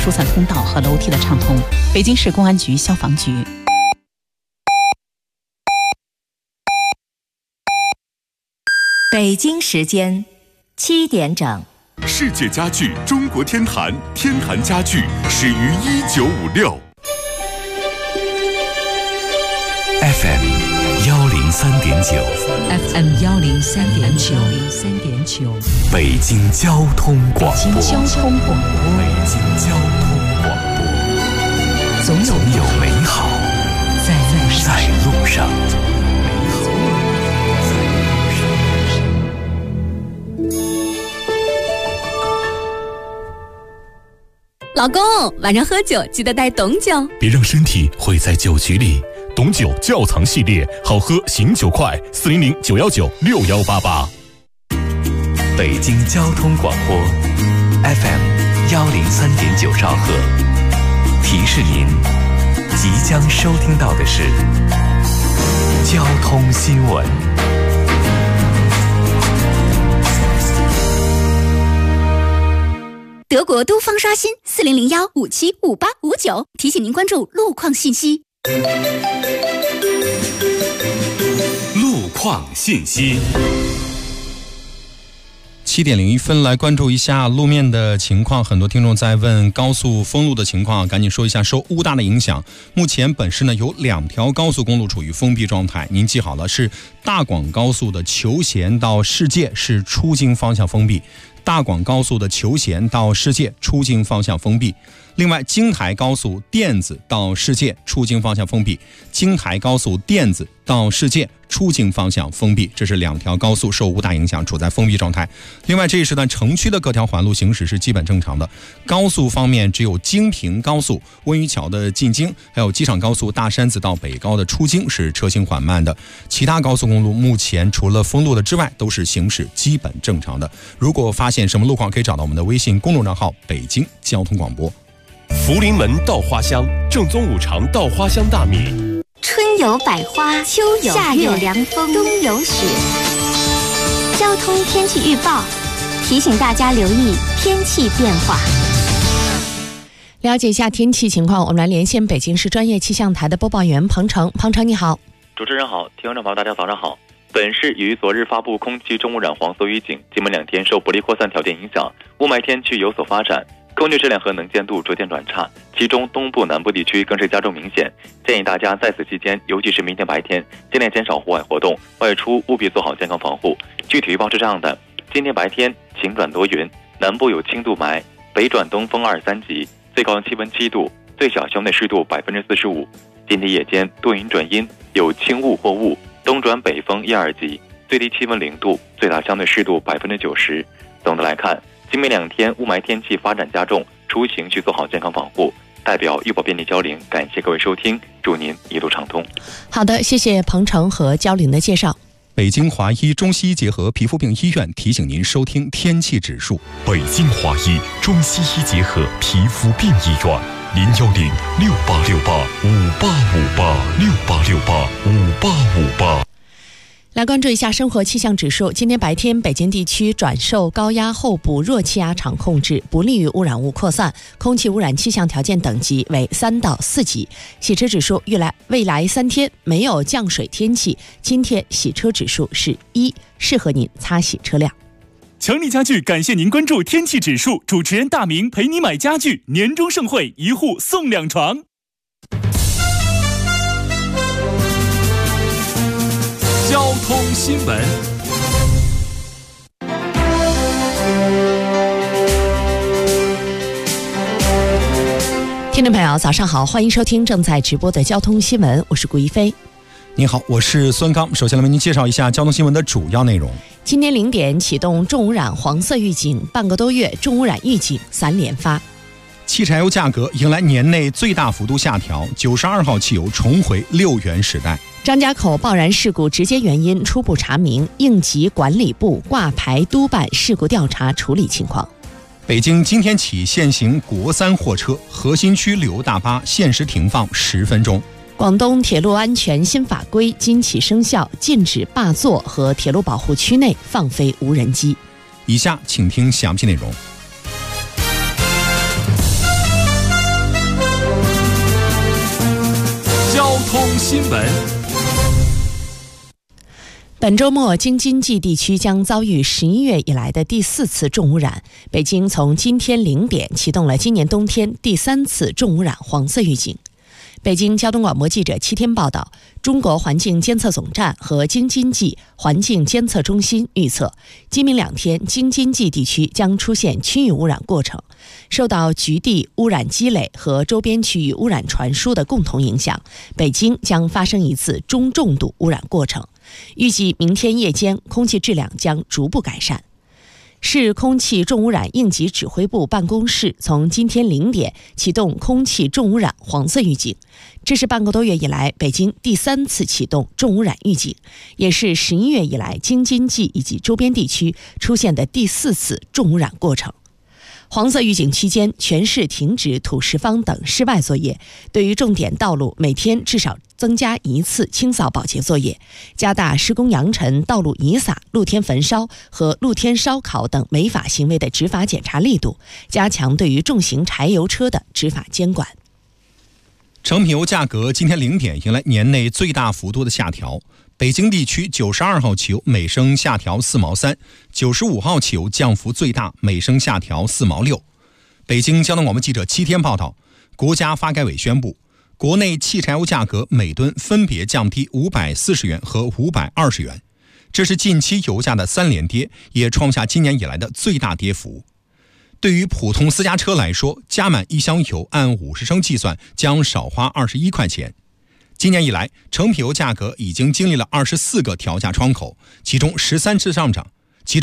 疏散通道和楼梯的畅通。北京市公安局消防局。 北京时间7点整。 世界家具中国天坛，天坛家具始于1956。FM 103.9 FM 103.9 北京交通广播。 北京交通广播。总有美好在路上。 老公，晚上喝酒记得带董酒， 别让身体毁在酒局里。董酒窖藏系列，好喝醒酒快，400-919-6188。 北京交通广播 FM 103.9兆赫，提示您即将收听到的是交通新闻。 德国都方刷新4001575859，提醒您关注路况信息。 路况信息。 7点01分，来关注一下路面的情况。很多听众在问高速封路的情况，赶紧说一下。受乌大的影响，目前本市呢有2条高速公路处于封闭状态。您记好了，是大广高速的求贤到世界是出京方向封闭。大广高速的求贤到世界出京方向封闭。另外，京台高速甸子到世界出京方向封闭，京台高速甸子到世界出京方向封闭，这是2条高速受乌大影响，处在封闭状态。另外，这一时段城区的各条环路行驶是基本正常的。高速方面，只有京平高速温榆桥的进京，还有机场高速大山子到北高的出京是车行缓慢的。其他高速公路目前除了封路的之外，都是行驶基本正常的。如果发现什么路况，可以找到我们的微信公众账号北京交通广播。 福临门稻花香，正宗五常稻花香大米。 春有百花，秋有夏有凉风，冬有雪。交通天气预报提醒大家留意天气变化。 了解一下天气情况，我们来连线北京市专业气象台的播报员彭程。彭程你好。 主持人好，听众朋友大家早上好。本市于昨日发布空气重污染黄色预警，今明2天受不利扩散条件影响，雾霾天气有所发展，空气质量和能见度逐渐转差，其中东部南部地区更是加重明显。建议大家在此期间，尤其是明天白天，尽量减少户外活动，外出务必做好健康防护。具体预报是这样的：今天白天晴转多云，南部有轻度霾，北转东风2、3级，最高气温7度，最小校内湿度45%。今天夜间多云转阴，有轻雾或雾，东转北风1、2级，最低气温0度，最大校内湿度90%。总的来看，今明2天雾霾天气发展加重，出行需做好健康防护。代表预报便利交零，感谢各位收听，祝您一路畅通。 好的，谢谢彭程和交零的介绍。 北京华医中西医结合皮肤病医院提醒您收听天气指数。 北京华医中西医结合皮肤病医院，010-6868-5858，6868-5858。 来关注一下生活气象指数。今天白天，北京地区转受高压候补弱气压场控制，不利于污染物扩散，空气污染气象条件等级为3到4级。洗车指数未来3天没有降水天气，今天洗车指数是1，适合您擦洗车辆。 强力家具感谢您关注天气指数，主持人大明陪你买家具，年终盛会1户送2床。 交通新闻。 听众朋友早上好，欢迎收听正在直播的交通新闻，我是顾一飞。 你好，我是孙刚。首先来为您介绍一下交通新闻的主要内容。 今天0点启动重污染黄色预警，半个多月重污染预警3连发。 汽柴油价格迎来年内最大幅度下调，92号汽油重回6元时代。 张家口爆燃事故直接原因初步查明，应急管理部挂牌督办事故调查处理情况。 北京今天起限行国3货车，核心区旅游大巴限时停放10分钟。 广东铁路安全新法规今起生效，禁止霸座和铁路保护区内放飞无人机。 以下请听详细内容。 新闻。 本周末，京津冀地区将遭遇11月以来的第4次重污染。北京从今天0点启动了今年冬天第3次重污染黄色预警。北京交通广播记者7天报道，中国环境监测总站和京津冀环境监测中心预测，今明2天京津冀地区将出现区域污染过程。受到局地污染积累和周边区域污染传输的共同影响，北京将发生一次中重度污染过程。预计明天夜间空气质量将逐步改善。市空气重污染应急指挥部办公室从今天0点启动空气重污染黄色预警，这是半个多月以来北京第3次启动重污染预警，也是11月以来京津冀以及周边地区出现的第4次重污染过程。黄色预警期间，全市停止土石方等室外作业，对于重点道路每天至少增加1次清扫保洁作业，加大施工扬尘、道路遗撒、露天焚烧和露天烧烤等违法行为的执法检查力度，加强对于重型柴油车的执法监管。 成品油价格今天0点迎来年内最大幅度的下调，北京地区92号汽油每升下调4毛3， 95号汽油降幅最大，每升下调4毛6。北京交通广播记者7天报道，国家发改委宣布，国内汽柴油价格每吨分别降低540元和520元，这是近期油价的3连跌，也创下今年以来的最大跌幅。对于普通私家车来说，加满1箱油按50升计算将少花21块钱。今年以来，成品油价格已经经历了24个调价窗口，其中13次上涨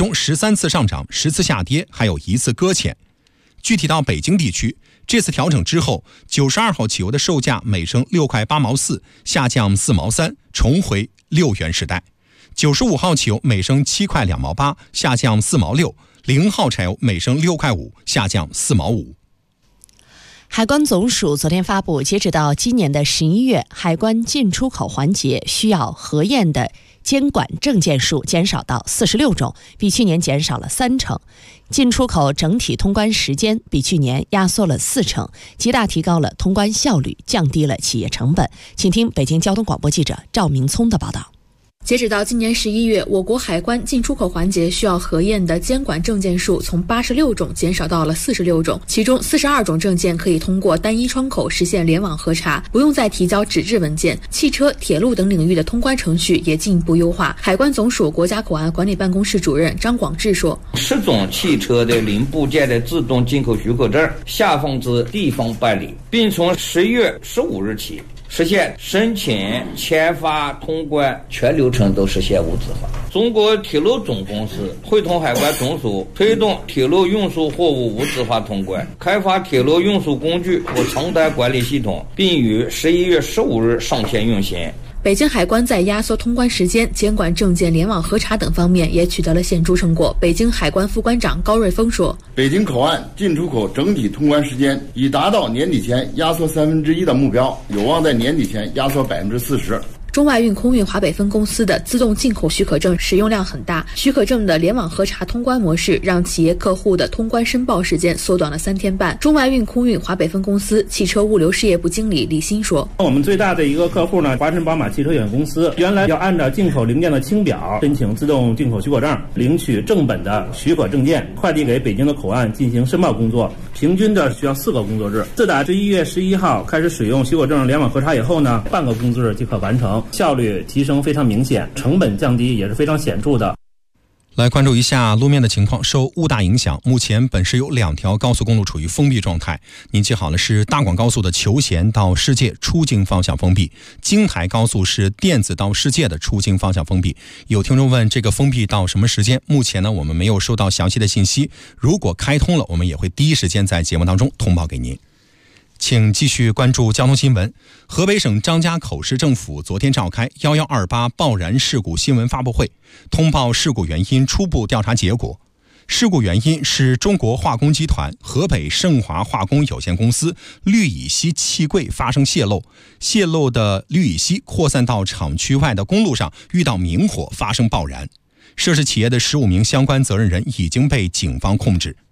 ，10次下跌，还有1次搁浅。具体到北京地区，这次调整之后，92号汽油的售价每升6块8毛4，下降4毛3，重回6元时代。95号汽油每升7块2毛8，下降4毛6。0号柴油每升6块5，下降4毛5。 海关总署昨天发布，截止到今年的11月，海关进出口环节需要核验的监管证件数减少到46种，比去年减少了3成；进出口整体通关时间比去年压缩了4成，极大提高了通关效率，降低了企业成本。请听北京交通广播记者赵明聪的报道。 截止到今年11月，我国海关进出口环节需要核验的监管证件数从86种减少到了46种，其中42种证件可以通过单一窗口实现联网核查，不用再提交纸质文件。汽车、铁路等领域的通关程序也进一步优化。海关总署国家口岸管理办公室主任张广志说 ，10种汽车的零部件的自动进口许可证下放至地方办理，并从10月15日起实现申请、签发、通关全流程都实现无纸化。中国铁路总公司会同海关总署推动铁路运输货物无纸化通关，开发铁路运输工具和承担管理系统，并于11月15日上线运行。 北京海关在压缩通关时间、监管证件联网核查等方面也取得了显著成果。北京海关副关长高瑞峰说， 北京口岸进出口整体通关时间已达到年底前压缩1/3的目标，有望在年底前压缩40%。 中外运空运华北分公司的自动进口许可证使用量很大，许可证的联网核查通关模式让企业客户的通关申报时间缩短了3天半。中外运空运华北分公司汽车物流事业部经理李新说， 我们最大的一个客户呢，华晨宝马汽车有限公司，原来要按照进口零件的清表申请自动进口许可证，领取正本的许可证件，快递给北京的口岸进行申报工作，平均的需要4个工作日。自打11月11号开始使用许可证联网核查以后呢，半个工作日即可完成，效率提升非常明显，成本降低也是非常显著的。 来关注一下路面的情况。受雾大影响，目前本市有2条高速公路处于封闭状态。您记好了，是大广高速的求贤到世界出京方向封闭，京台高速是甸子到世界的出京方向封闭。有听众问这个封闭到什么时间？目前呢，我们没有收到详细的信息。如果开通了，我们也会第一时间在节目当中通报给您。请继续关注交通新闻。河北省张家口市政府昨天召开1128爆燃事故新闻发布会，通报事故原因初步调查结果。事故原因是中国化工集团河北盛华化工有限公司氯乙烯气柜发生泄漏，泄漏的氯乙烯扩散到厂区外的公路上，遇到明火发生爆燃。涉事企业的15名相关责任人已经被警方控制。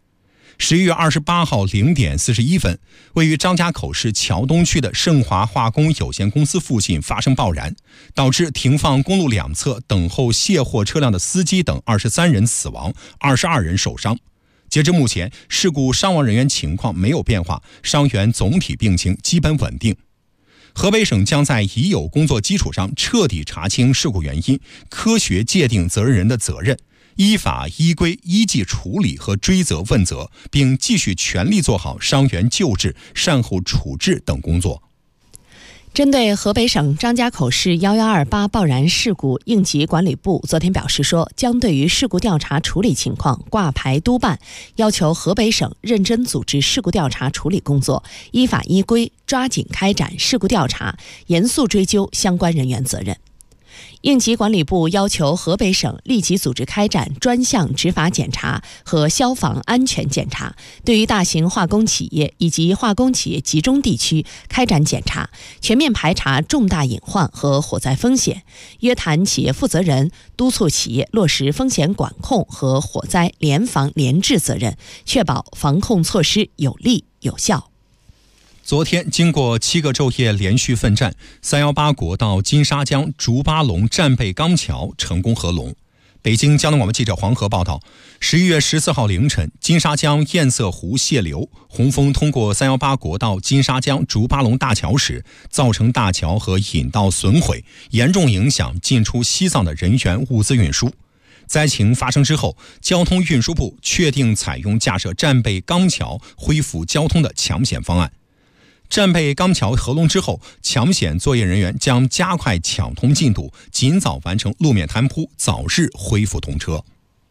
11月28号0点41分，位于张家口市桥东区的盛华化工有限公司附近发生爆燃，导致停放公路两侧等候卸货车辆的司机等23人死亡，22人受伤。截至目前，事故伤亡人员情况没有变化，伤员总体病情基本稳定。河北省将在已有工作基础上彻底查清事故原因，科学界定责任人的责任，依法依规依纪处理和追责问责，并继续全力做好伤员救治、善后处置等工作。 针对河北省张家口市1128爆燃事故，应急管理部昨天表示说，将对于事故调查处理情况挂牌督办，要求河北省认真组织事故调查处理工作，依法依规抓紧开展事故调查，严肃追究相关人员责任。应急管理部要求河北省立即组织开展专项执法检查和消防安全检查，对于大型化工企业以及化工企业集中地区开展检查，全面排查重大隐患和火灾风险，约谈企业负责人，督促企业落实风险管控和火灾联防联治责任，确保防控措施有力有效。 昨天，经过7个昼夜连续奋战，318国道金沙江竹八龙战备钢桥成功合龙。北京交通广播记者黄河报道，11月14号凌晨，金沙江堰塞湖泄流，洪峰通过318国道金沙江竹八龙大桥时，造成大桥和引道损毁，严重影响进出西藏的人员物资运输。灾情发生之后，交通运输部确定采用架设战备钢桥恢复交通的抢险方案。战备钢桥合龙之后，抢险作业人员将加快抢通进度，尽早完成路面摊铺，早日恢复通车。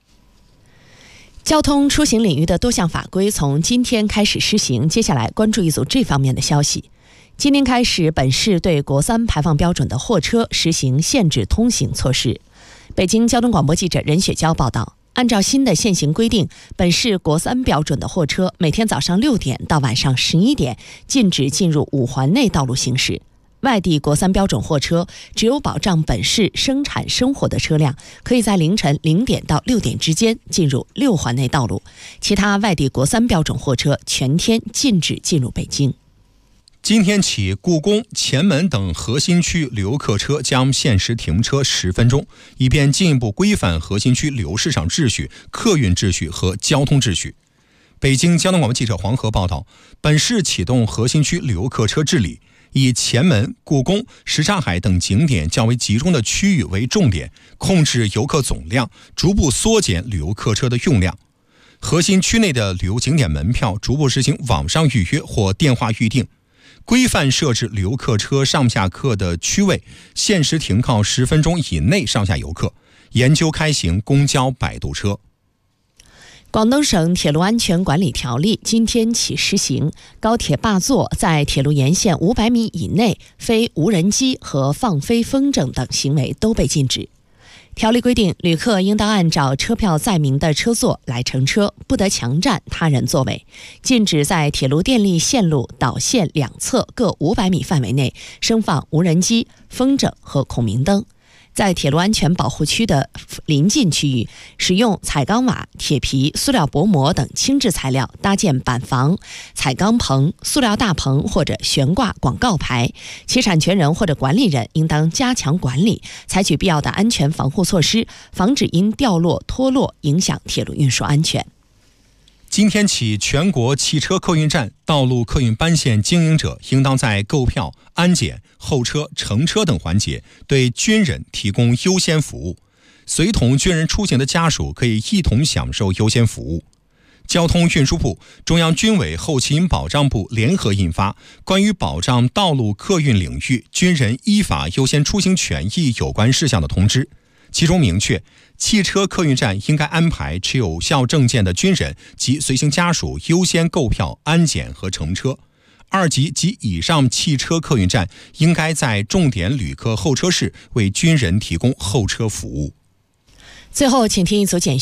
交通出行领域的多项法规从今天开始施行，接下来关注一组这方面的消息。今天开始，本市对国3排放标准的货车实行限制通行措施。北京交通广播记者任雪娇报道。按照新的现行规定，本市国3标准的货车每天早上6点到晚上11点禁止进入5环内道路行驶。外地国3标准货车只有保障本市生产生活的车辆，可以在凌晨0点到6点之间进入6环内道路，其他外地国3标准货车全天禁止进入北京。 今天起，故宫、前门等核心区旅游客车将限时停车10分钟，以便进一步规范核心区旅游市场秩序、客运秩序和交通秩序。北京交通广播记者黄河报道，本市启动核心区旅游客车治理，以前门、故宫、什刹海等景点较为集中的区域为重点，控制游客总量，逐步缩减旅游客车的用量。核心区内的旅游景点门票逐步实行网上预约或电话预订。规范设置旅游客车上下客的区位，限时停靠10分钟以内上下游客，研究开行公交摆渡车。 广东省铁路安全管理条例今天起施行，高铁霸座在铁路沿线500米以内非无人机和放飞风筝等行为都被禁止。条例规定，旅客应当按照车票载明的车座来乘车，不得强占他人座位，禁止在铁路电力线路导线两侧各500米范围内升放无人机、风筝和孔明灯。在铁路安全保护区的临近区域，使用彩钢瓦、铁皮、塑料薄膜等轻质材料搭建板房、彩钢棚、塑料大棚或者悬挂广告牌，其产权人或者管理人应当加强管理，采取必要的安全防护措施，防止因掉落、脱落影响铁路运输安全。 今天起，全国汽车客运站、道路客运班线经营者应当在购票、安检、候车、乘车等环节对军人提供优先服务。随同军人出行的家属可以一同享受优先服务。交通运输部、中央军委后勤保障部联合印发《关于保障道路客运领域军人依法优先出行权益有关事项的通知》，其中明确，汽车客运站应该安排持有效证件的军人及随行家属优先购票、安检和乘车。2级及以上汽车客运站应该在重点旅客候车室为军人提供候车服务。 最后，请听一组简讯。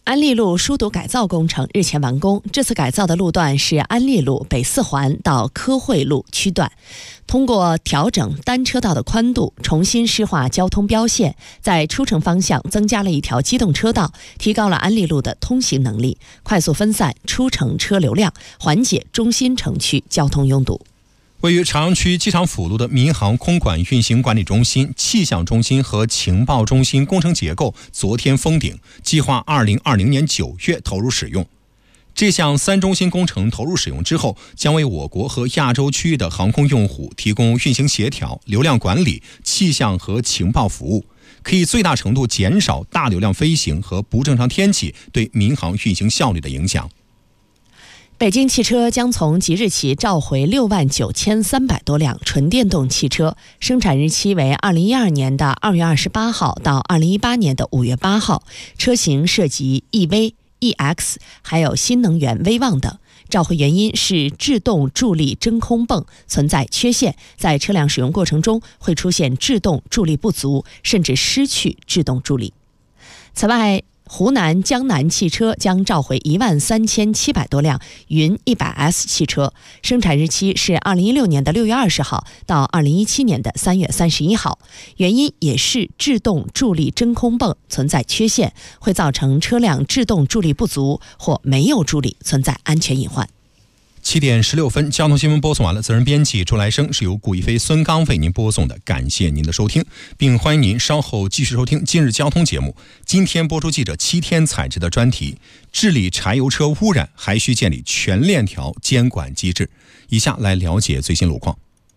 安利路疏堵改造工程日前完工，这次改造的路段是安利路北四环到科汇路区段。通过调整单车道的宽度，重新施划交通标线，在出城方向增加了一条机动车道，提高了安利路的通行能力，快速分散出城车流量，缓解中心城区交通拥堵。 位于朝阳区机场辅路的民航空管运行管理中心、气象中心和情报中心工程结构昨天封顶，计划2020年9月投入使用。这项3中心工程投入使用之后，将为我国和亚洲区域的航空用户提供运行协调、流量管理、气象和情报服务，可以最大程度减少大流量飞行和不正常天气对民航运行效率的影响。 北京汽车将从即日起召回69300多辆纯电动汽车，生产日期为2012年的2月28号到2018年的5月8号，车型涉及 EV、EX 还有新能源威旺等。召回原因是制动助力真空泵存在缺陷，在车辆使用过程中会出现制动助力不足，甚至失去制动助力。此外，湖南江南汽车将召回13700多辆云 100S 汽车，生产日期是2016年的6月20号到2017年的3月31号，原因也是制动助力真空泵存在缺陷，会造成车辆制动助力不足或没有助力，存在安全隐患。 7点16分，交通新闻播送完了。责任编辑周来生，是由顾一飞、孙刚为您播送的。感谢您的收听，并欢迎您稍后继续收听今日交通节目。今天播出记者7天采制的专题：治理柴油车污染还需建立全链条监管机制。以下来了解最新路况。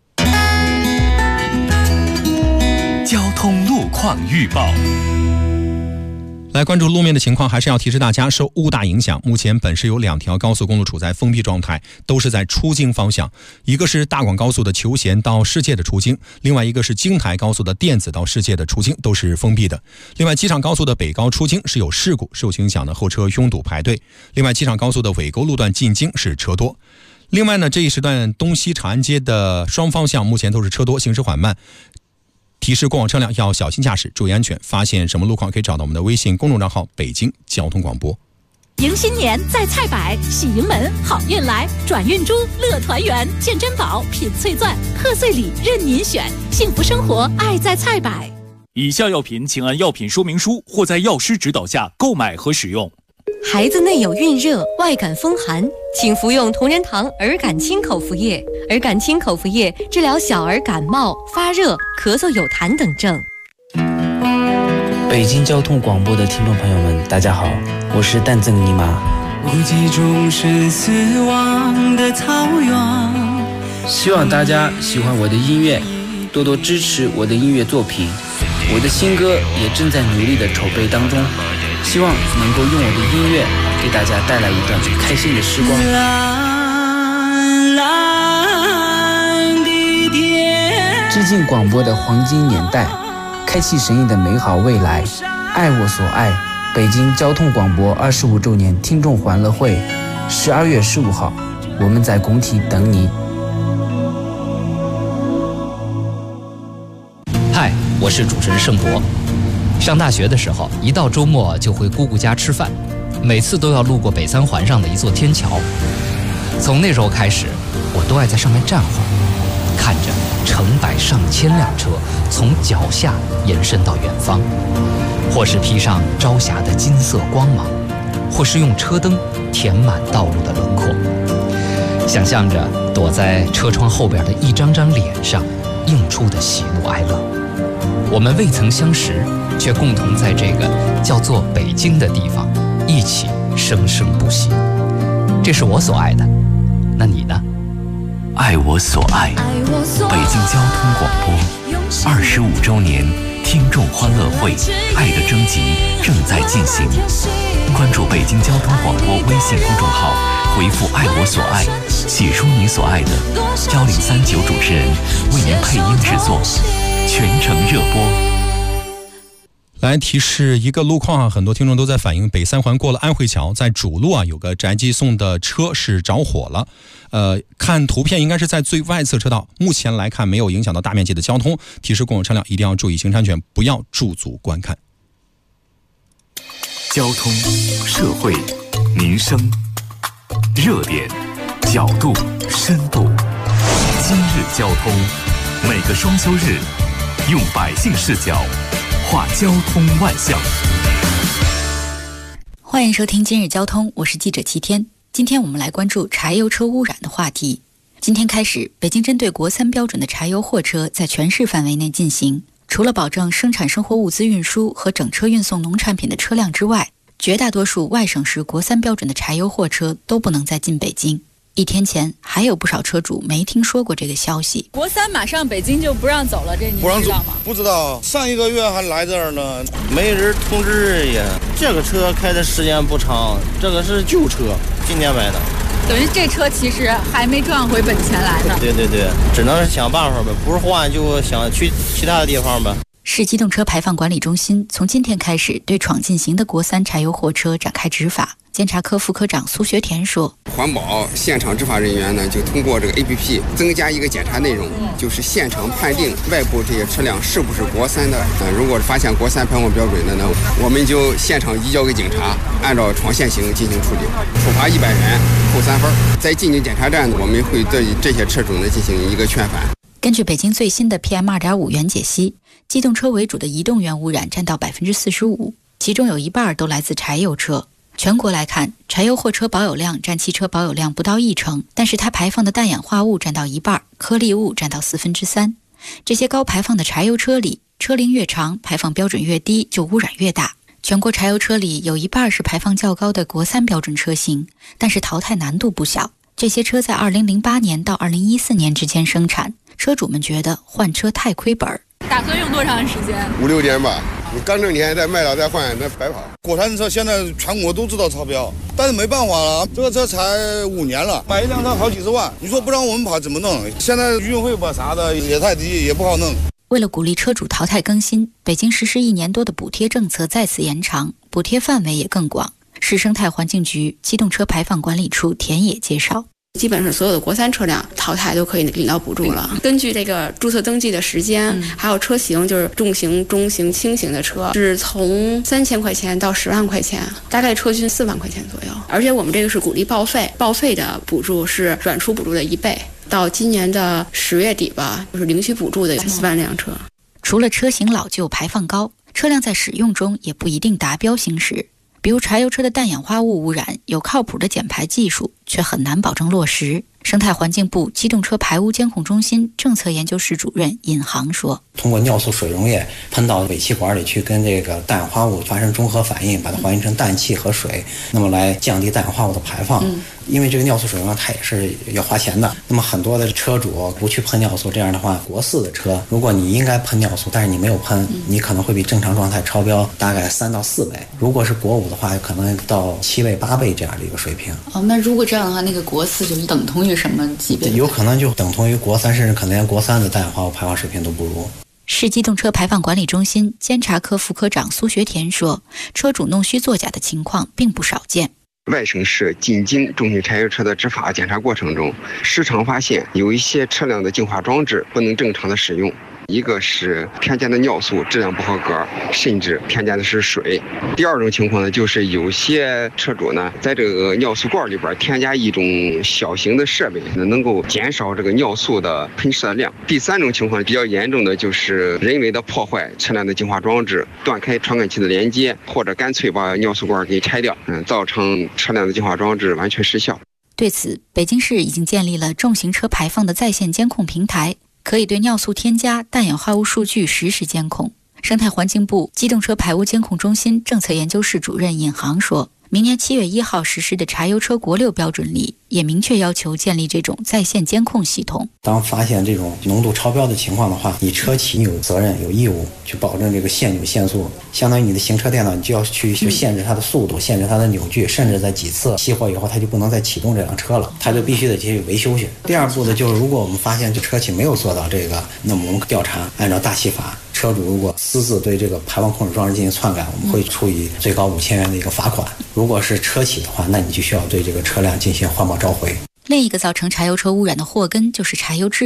交通路况预报。 来关注路面的情况，还是要提示大家，受雾大影响，目前本市有2条高速公路处在封闭状态，都是在出京方向。一个是大广高速的求贤到世界的出京，另外一个是京台高速的电子到世界的出京，都是封闭的。另外，机场高速的北高出京是有事故，受影响的后车拥堵排队。另外，机场高速的尾沟路段进京是车多。另外呢，这一时段东西长安街的双方向目前都是车多，行驶缓慢。提示过往车辆要小心驾驶，注意安全。发现什么路况可以找到我们的微信公众账号北京交通广播。 迎新年在菜百，喜迎门好运来，转运珠乐团圆，见珍宝品翠钻，贺岁礼任您选，幸福生活爱在菜百。 以下药品请按药品说明书或在药师指导下购买和使用。 孩子内有孕热、外感风寒，请服用同仁堂儿感清口服液。儿感清口服液治疗小儿感冒、发热、咳嗽有痰等症。 北京交通广播的听众朋友们，大家好，我是蛋赠尼玛。 无际中是死亡的草原。 希望大家喜欢我的音乐，多多支持我的音乐作品。我的新歌也正在努力的筹备当中，希望能够用我的音乐给大家带来一段开心的时光。蓝蓝的天，致敬广播的黄金年代，开启神异的美好未来。爱我所爱，北京交通广播25周年听众欢乐会，12月15号，我们在工体等你。 嗨，我是主持人盛博。上大学的时候，一到周末就回姑姑家吃饭，每次都要路过北三环上的一座天桥。从那时候开始，我都爱在上面站会儿，看着成百上千辆车从脚下延伸到远方，或是披上朝霞的金色光芒，或是用车灯填满道路的轮廓，想象着躲在车窗后边的一张张脸上映出的喜怒哀乐。我们未曾相识，却共同在这个叫做北京的地方一起生生不息。这是我所爱的，那你呢？ 爱我所爱，北京交通广播25周年听众欢乐会爱的征集正在进行，关注北京交通广播微信公众号，回复爱我所爱，写出你所爱的，1039主持人为您配音制作，全程热播。 来提示一个路况很多听众都在反映北三环过了安徽桥，在主路有个宅急送的车是着火了。看图片应该是在最外侧车道，目前来看没有影响到大面积的交通。提示过往车辆一定要注意行车安全，不要驻足观看。 交通、社会、民生，热点、角度、深度。今日交通，每个双休日，用百姓视角话交通万象。 欢迎收听今日交通，我是记者齐天。今天我们来关注柴油车污染的话题。今天开始，北京针对国3标准的柴油货车在全市范围内进行。除了保证生产生活物资运输和整车运送农产品的车辆之外，绝大多数外省市国3标准的柴油货车都不能再进北京。1天前，还有不少车主没听说过这个消息。 国3马上北京就不让走了，这你知道吗？ 不知道，上一个月还来这儿呢，没人通知呀。这个车开的时间不长，这个是旧车，今年买的。 等于这车其实还没赚回本钱来呢。 对，只能想办法呗，不是换就想去其他的地方呗。 市机动车排放管理中心从今天开始对闯进行的国3柴油货车展开执法。监察科副科长苏学田说， 环保现场执法人员呢，就通过这个 APP 增加一个检查内容，就是现场判定外部这些车辆是不是国3的。如果发现国3排放标准的呢，我们就现场移交给警察，按照闯现行进行处理，处罚100元，扣3分。在进京检查站呢，我们会对这些车主呢进行一个劝返。 根据北京最新的 PM2.5 原解析，机动车为主的移动源污染占到 45%， 其中有一半都来自柴油车。全国来看，柴油货车保有量占汽车保有量不到1成，但是它排放的氮氧化物占到一半，颗粒物占到3/4。这些高排放的柴油车里，车龄越长，排放标准越低，就污染越大。全国柴油车里有一半是排放较高的国3标准车型，但是淘汰难度不小。这些车在2008年到2014年之间生产，车主们觉得换车太亏本。 打算用多长时间 ？5、6年吧。你刚挣钱再卖了再换，那白跑。 国产车现在全国都知道超标，但是没办法了，这个车才5年了，买一辆车好几十万，你说不让我们跑怎么弄？现在运费吧啥的也太低，也不好弄。 为了鼓励车主淘汰更新，北京实施1年多的补贴政策再次延长，补贴范围也更广。市生态环境局机动车排放管理处田野介绍， 基本上所有的国3车辆淘汰都可以领到补助了。根据这个注册登记的时间，还有车型，就是重型、中型、轻型的车，是从3000块钱到10万块钱，大概车均4万块钱左右。而且我们这个是鼓励报废，报废的补助是转出补助的1倍。到今年的10月底吧，就是领取补助的4万辆车。 除了车型老旧、排放高，车辆在使用中也不一定达标行驶。比如柴油车的氮氧化物污染，有靠谱的减排技术，却很难保证落实。生态环境部机动车排污监控中心政策研究室主任尹航说， 通过尿素水溶液喷到尾气管里去，跟这个氮氧化物发生中和反应，把它还原成氮气和水，那么来降低氮氧化物的排放。因为这个尿素水溶液它也是要花钱的，那么很多的车主不去喷尿素，这样的话国4的车，如果你应该喷尿素，但是你没有喷，你可能会比正常状态超标大概3到4倍。如果是国5的话，可能到7倍、8倍这样的一个水平。 那如果这样的话，那个国4就等同于什么级别？ 有可能就等同于国3，甚至可能连国3的氮氧化物排放水平都不如。 市机动车排放管理中心监察科副科长苏学田说，车主弄虚作假的情况并不少见。 外省市进京重型柴油车的执法检查过程中，时常发现有一些车辆的净化装置不能正常的使用。一个是添加的尿素质量不合格，甚至添加的是水。第二种情况呢，就是有些车主呢，在这个尿素罐里边添加一种小型的设备，能够减少这个尿素的喷射量。第三种情况比较严重的就是人为的破坏车辆的净化装置，断开传感器的连接，或者干脆把尿素罐给拆掉，造成车辆的净化装置完全失效。 对此，北京市已经建立了重型车排放的在线监控平台，可以对尿素添加、氮氧化物数据实时监控。生态环境部机动车排污监控中心政策研究室主任尹航说，明年7月1号实施的柴油车国6标准里，也明确要求建立这种在线监控系统。 当发现这种浓度超标的情况的话，你车企有责任、有义务去保证这个限扭限速，相当于你的行车电脑，你就要去限制它的速度，限制它的扭矩，甚至在几次熄火以后，它就不能再启动这辆车了，它就必须得去维修去。第二步呢，就是如果我们发现这车企没有做到这个，那么我们调查，按照大气法，车主如果私自对这个排放控制装置进行篡改，我们会处以最高5000元的一个罚款。如果是车企的话，那你就需要对这个车辆进行环保召回。 另一个造成柴油车污染的祸根就是柴油质量。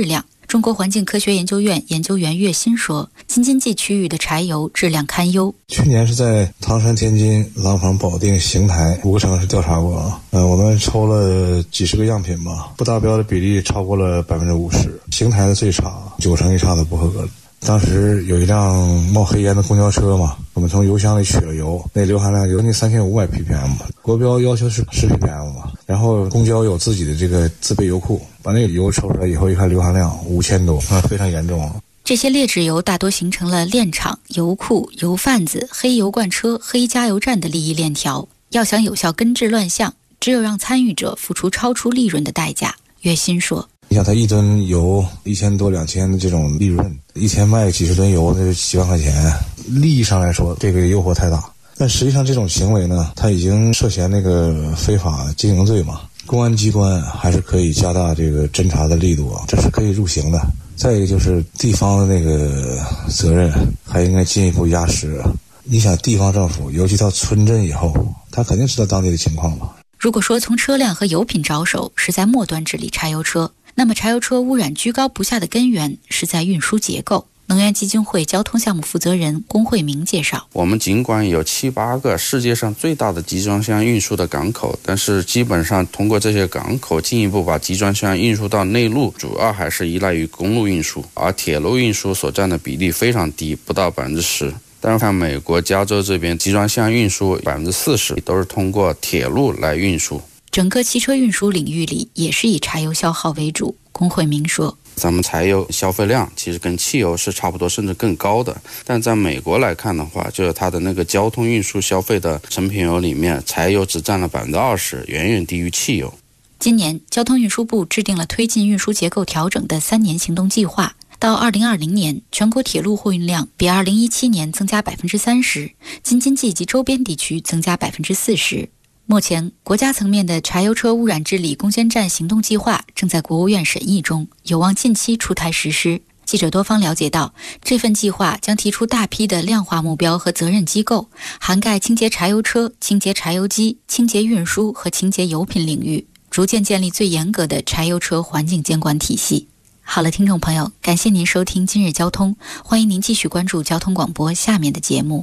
中国环境科学研究院研究员岳新说，京津冀区域的柴油质量堪忧。 去年是在唐山、天津、廊坊、保定、邢台5个城市调查过啊，我们抽了几十个样品吧，不达标的比例超过了50%，邢台的最差，9成以上的不合格。当时有一辆冒黑烟的公交车嘛，我们从油箱里取了油，那硫含量有近3500 ppm， 国标要求是10 ppm 嘛。然后公交有自己的这个自备油库，把那个油抽出来以后，一看硫含量5000多，非常严重。 这些劣质油大多形成了炼厂、油库、油贩子、黑油罐车、黑加油站的利益链条。要想有效根治乱象，只有让参与者付出超出利润的代价。岳新说， 你想他1吨油1000多2000的这种利润，一天卖几十吨油，那就几万块钱，利益上来说这个诱惑太大。但实际上这种行为呢，他已经涉嫌那个非法经营罪嘛，公安机关还是可以加大这个侦查的力度啊，这是可以入刑的。再一个就是地方的那个责任还应该进一步压实。你想地方政府尤其到村镇以后，他肯定知道当地的情况嘛。 如果说从车辆和油品着手是在末端治理柴油车，那么柴油车污染居高不下的根源是在运输结构。能源基金会交通项目负责人龚慧明介绍， 我们尽管有7、8个世界上最大的集装箱运输的港口，但是基本上通过这些港口进一步把集装箱运输到内陆，主要还是依赖于公路运输，而铁路运输所占的比例非常低，不到10%。但是看美国加州这边集装箱运输40%都是通过铁路来运输。 整个汽车运输领域里也是以柴油消耗为主。龚慧明说， 咱们柴油消费量其实跟汽油是差不多甚至更高的，但在美国来看的话，就是它的那个交通运输消费的成品油里面，柴油只占了20%，远远低于汽油。 今年交通运输部制定了推进运输结构调整的3年行动计划，到2020年全国铁路货运量比2017年增加30%，京津冀及周边地区增加40%。目前国家层面的柴油车污染治理攻坚战行动计划正在国务院审议中，有望近期出台实施。记者多方了解到，这份计划将提出大批的量化目标和责任机构，涵盖清洁柴油车、清洁柴油机、清洁运输和清洁油品领域，逐渐建立最严格的柴油车环境监管体系。好了，听众朋友，感谢您收听今日交通，欢迎您继续关注交通广播下面的节目。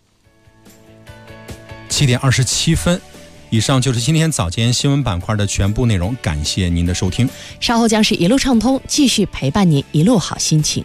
7点27分。以上就是今天早间新闻板块的全部内容，感谢您的收听。 稍后将是一路畅通，继续陪伴您一路好心情。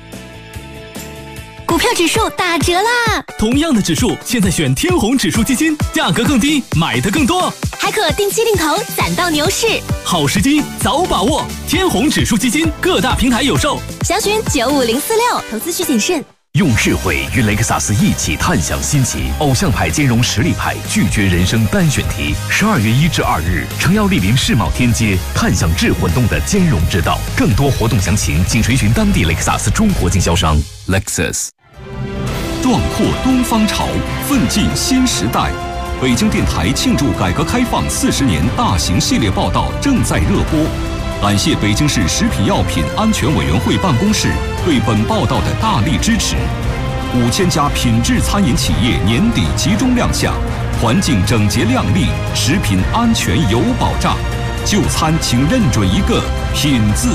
股票指数打折啦！ 同样的指数，现在选天弘指数基金，价格更低，买的更多， 还可定期定投，攒到牛市。 好时机，早把握！天弘指数基金各大平台有售， 详询95046，投资需谨慎。 用智慧与雷克萨斯一起探享新奇，偶像派兼容实力派，拒绝人生单选题。12月1至2日，诚耀莅临世贸天阶，探享智混动的兼容之道。更多活动详情，请垂询当地雷克萨斯中国经销商 Lexus。 壮阔东方潮，奋进新时代。北京电台庆祝改革开放40年大型系列报道正在热播。感谢北京市食品药品安全委员会办公室对本报道的大力支持。5000家品质餐饮企业年底集中亮相，环境整洁亮丽，食品安全有保障。就餐请认准一个品字。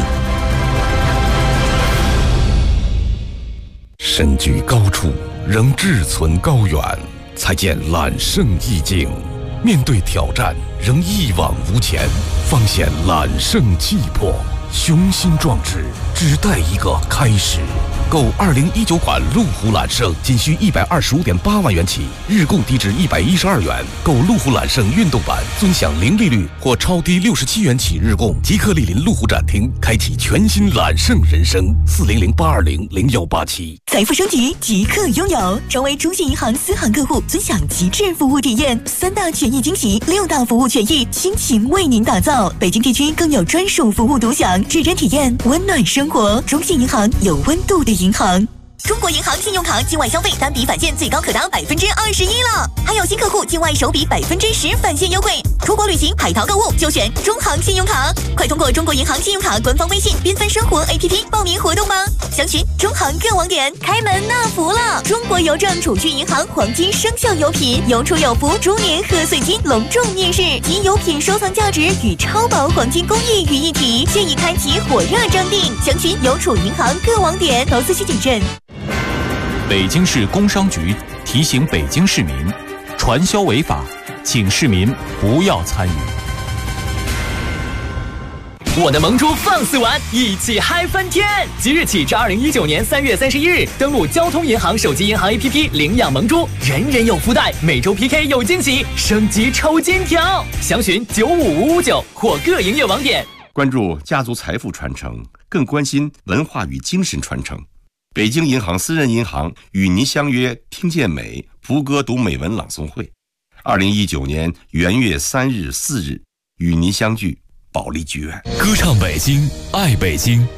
身居高处，仍志存高远，才见揽胜意境；面对挑战，仍一往无前，方显揽胜气魄。雄心壮志，只待一个开始。购2019款路虎揽胜仅需125.8万元起，日供低至112元。购路虎揽胜运动版，尊享零利率或超低67元起日供。即刻莅临路虎展厅，开启全新揽胜人生。400-820-0187。 财富升级，即刻拥有，成为中信银行私行客户，尊享极致服务体验，3大权益惊喜，6大服务权益，倾情为您打造。北京地区更有专属服务独享，指针体验温暖生活。中信银行有温度的银行。 中国银行信用卡境外消费单笔返现最高可达21%了，还有新客户境外首笔10%返现优惠。出国旅行、海淘购物就选中行信用卡，快通过中国银行信用卡官方微信缤纷生活 APP 报名活动吧。详询中行各网点。开门纳福了！中国邮政储蓄银行黄金生肖油品有出有福猪年贺岁金隆重面世，集油品收藏价值与超薄黄金工艺于一体，现已开启火热征订。详询邮储银行各网点。投资需谨慎。 北京市工商局提醒北京市民，传销违法，请市民不要参与。 我的萌猪放肆玩，一起嗨翻天！即日起至2019年3月31日，登录交通银行手机银行 APP 领养萌猪，人人有福袋，每周 PK 有惊喜，升级抽金条。详询95559或各营业网点。 关注家族财富传承，更关心文化与精神传承。北京银行私人银行与您相约听见美福歌读美文朗诵会，2019年元月3日、4日与您相聚保利剧院。 歌唱北京，爱北京。